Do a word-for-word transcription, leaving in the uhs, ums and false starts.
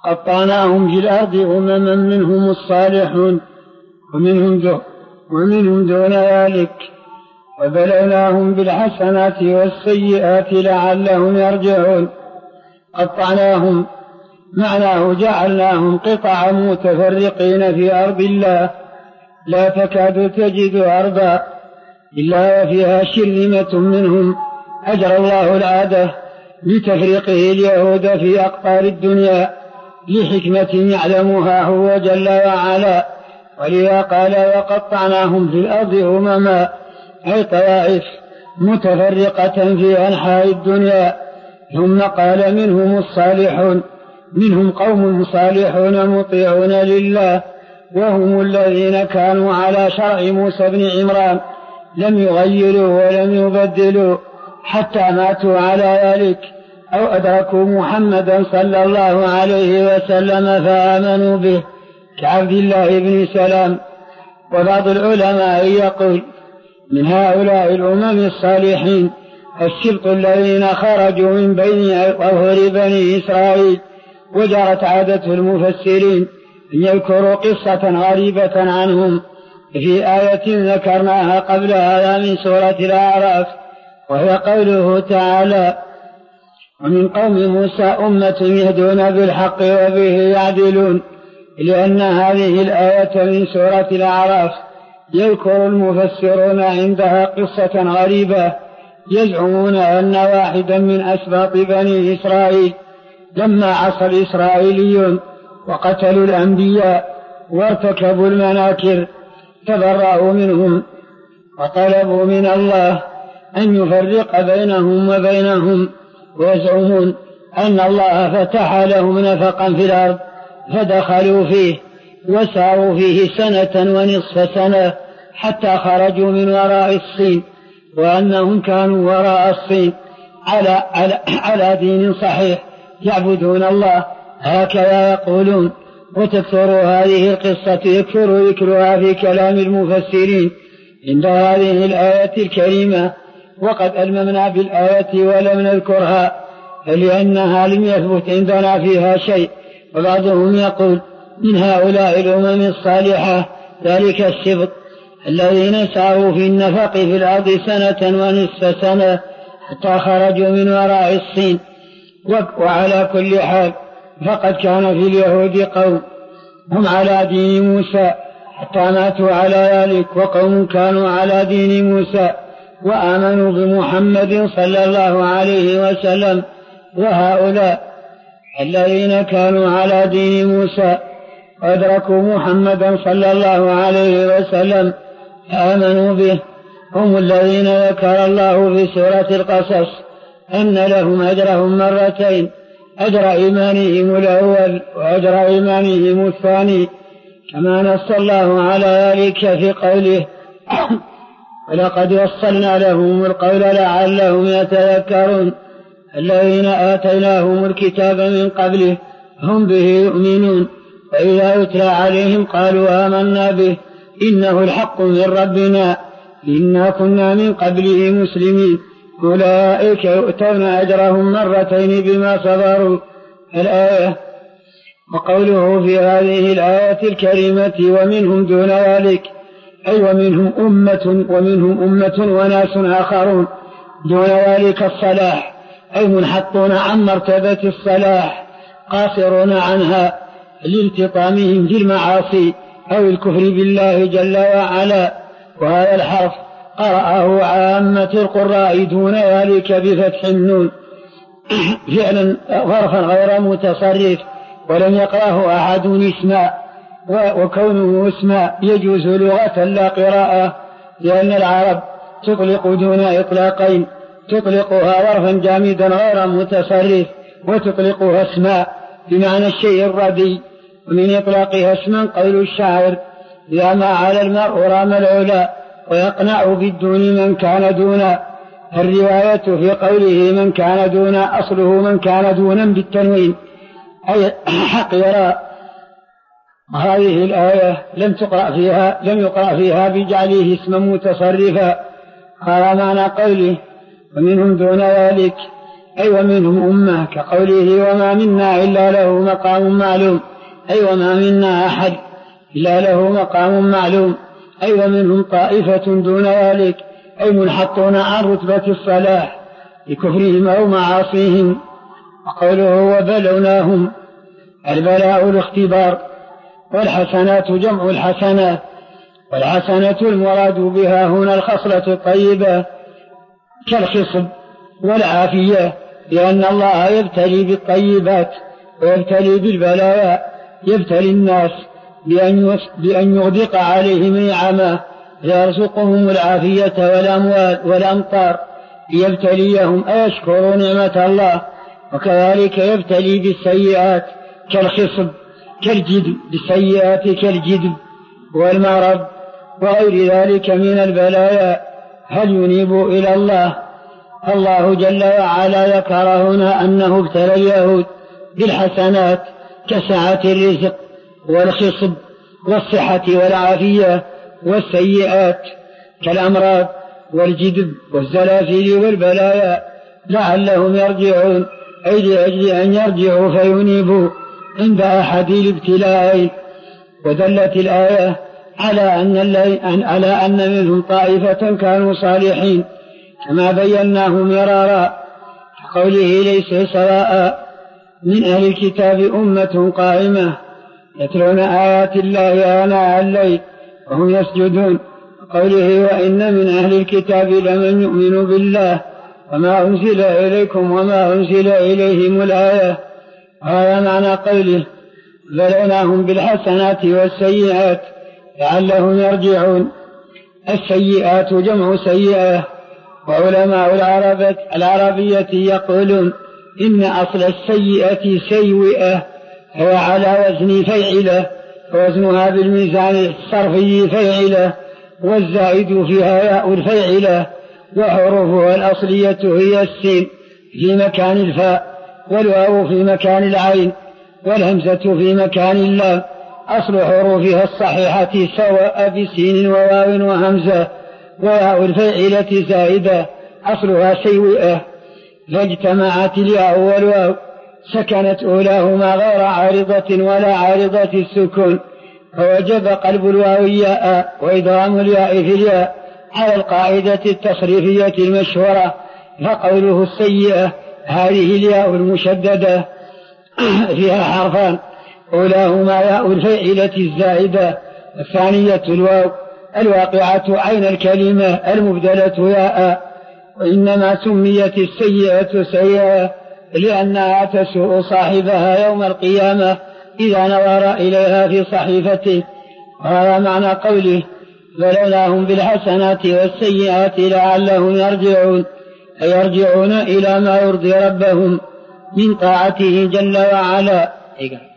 قطعناهم في الأرض أمما منهم الصالحون ومنهم دون, ومنهم دون ذلك وبلوناهم بالحسنات والسيئات لعلهم يرجعون. قطعناهم معناه جعلناهم قطعا متفرقين في أرض الله لا تكاد تجد أرضا إلا وفيها شرذمة منهم أجرى الله العادة لتفريقه اليهود في أقطار الدنيا لحكمة يعلمها هو جل وعلا. ولذا قال وقطعناهم في الأرض أمما أي طوائف متفرقة في أنحاء الدنيا. ثم قال منهم الصالحون منهم قوم صالحون مطيعون لله وهم الذين كانوا على شرع موسى بن عمران لم يغيروا ولم يبدلوا حتى ماتوا على ذلك أو أدركوا محمدا صلى الله عليه وسلم فآمنوا به كعبد الله بن سلام. وبعض العلماء يقول من هؤلاء الأمم الصالحين السبط الذين خرجوا من بين أظهر بني إسرائيل. وجرت عادة المفسرين أن يذكروا قصة غريبة عنهم في آية ذكرناها قبل هذا من سورة الأعراف وهي قوله تعالى ومن قوم موسى أمة يهدون بالحق وبه يعدلون. لأن هذه الآية من سورة الأعراف يذكر المفسرون عندها قصة غريبة يزعمون أن واحدا من أسباط بني إسرائيل لما عصى الإسرائيليون وقتلوا الأنبياء وارتكبوا المناكر تبرأوا منهم وطلبوا من الله أن يفرق بينهم وبينهم ويزعمون أن الله فتح لهم نفقا في الأرض فدخلوا فيه وساروا فيه سنة ونصف سنة حتى خرجوا من وراء الصين وأنهم كانوا وراء الصين على, على, على دين صحيح يعبدون الله هكذا يقولون. وتكثر هذه القصة يكثر ذكرها في كلام المفسرين عند هذه الآية الكريمة وقد ألممنا بالآية ولم نذكرها لأنها لم يثبت عندنا فيها شيء. وبعضهم يقول من هؤلاء الأمم الصالحة ذلك السبط الذين سعوا في النفق في الأرض سنة ونصف سنة حتى خرجوا من وراء الصين. وعلى كل حال فقد كان في اليهود قوم هم على دين موسى حتى ماتوا على ذلك وقوم كانوا على دين موسى وآمنوا بمحمد صلى الله عليه وسلم. وهؤلاء الذين كانوا على دين موسى وأدركوا محمدا صلى الله عليه وسلم آمنوا به هم الذين ذكر الله في سورة القصص أن لهم أجرهم مرتين أجر إيمانهم الأول وأجر إيمانهم الثاني كما نص الله على ذلك في قوله ولقد وصلنا لهم القول لعلهم يتذكرون. الذين آتيناهم الكتاب من قبله هم به يؤمنون وإذا يتلى عليهم قالوا آمنا به إنه الحق من ربنا إنا كنا من قبله مسلمين أولئك يؤتون أجرهم مرتين بما صبروا. الآية. وقوله في هذه الآية الكريمة ومنهم دون ذلك أي ومنهم أمة ومنهم أمة وناس آخرون دون ذلك الصلاح أي منحطون عن مرتبة الصلاح قاصرون عنها لالتطامهم في المعاصي أو الكفر بالله جل وعلا. وهذا الحرف قرأه عامة القراء دون ذلك بفتح النون فعلا ظرفا غير متصرف ولم يقرأه أحد اسماء وكونه اسماء يجوز لغة لا قراءة لأن العرب تطلق دون إطلاقين تطلقها ظرفا جامدا غير متصرف وتطلقها اسماء بمعنى الشيء الردي. ومن إطلاقها اسما قول الشاعر إذا ما على المرء رام العلا ويقنع بالدون من كان دون. الرواية في قوله من كان دون أصله من كان دونا بالتنوين أي حقيرا. هذه الآية لم تقرأ فيها لم يقرأ فيها بجعله اسما متصرفا. هذا معنى قوله ومنهم دون ذلك أي ومنهم أمة كقوله وما منا إلا له مقام معلوم، أي وما منا أحد إلا له مقام معلوم، أي ومنهم طائفة دون ذلك، أي منحطون عن رتبة الصلاح بكفرهم أو معاصيهم. وقوله وبلوناهم، البلاء الاختبار، والحسنات جمع الحسنات، والحسنة المراد بها هنا الخصلة الطيبة كالخصب والعافية، لأن الله يبتلي بالطيبات ويبتلي بالبلايا، يبتلي الناس بأن يغدق عليهم نعمه يرزقهم العافية والأموال والأمطار ليبتليهم أيشكروا نعمة الله. وكذلك يبتلي بالسيئات كالخصب كالجدب، بالسيئات كالجدب والمرض وغير ذلك من البلايا. هل ينيب إلى الله؟ الله جل وعلا ذكر هنا أنه ابتلى اليهود بالحسنات كسعة الرزق والخصب والصحة والعافية، والسيئات كالأمراض والجدب والزلازل والبلايا لعلهم يرجعون، أي لأجل أن يرجعوا فينيبوا عند أحد الابتلاء. ودلت الآية على أن, على أن منهم طائفة كانوا صالحين كما بيناه مرارا، كقوله ليس سواء من أهل الكتاب أمة قائمة يتلون آيات الله آناء الليل وهم يسجدون، قوله وإن من أهل الكتاب لمن يؤمن بالله وما أنزل إليكم وما أنزل إليهم الآية. هذا معنى قوله بلوناهم بالحسنات والسيئات لعلهم يرجعون. السيئات جمع سيئة، وعلماء العربية يقولون إن أصل السيئة سيئة هو على وزن فيعلة، ووزنها بالميزان الصرفي فيعلة، والزائد فيها ياء الفيعلة، وحروفها الأصلية هي السين في مكان الفاء، والواو في مكان العين، والهمزة في مكان اللام. أصل حروفها الصحيحة سواء بسين وواو وهمزة، وياء الفيعلة زائدة أصلها سيئة، فاجتمعت الياء والواو سكنت أولاهما غير عارضة ولا عارضة السكون، فوجب قلب الواو ياء وإدغام الياء في الياء على القاعدة التصريفية المشهورة. فقوله السيئة هذه الياء المشددة فيها حرفان، أولاهما ياء الفاعلة الزائدة، الثانية الواو الواقعة عين الكلمة المبدلة ياء. وإنما سميت السيئة سيئة لأنها تسوء صاحبها يوم القيامة إذا نظر إليها في صحيفته. وهذا معنى قوله بلوناهم بالحسنات والسيئات لعلهم يرجعون، أي يرجعون إلى ما يرضي ربهم من طاعته جل وعلا.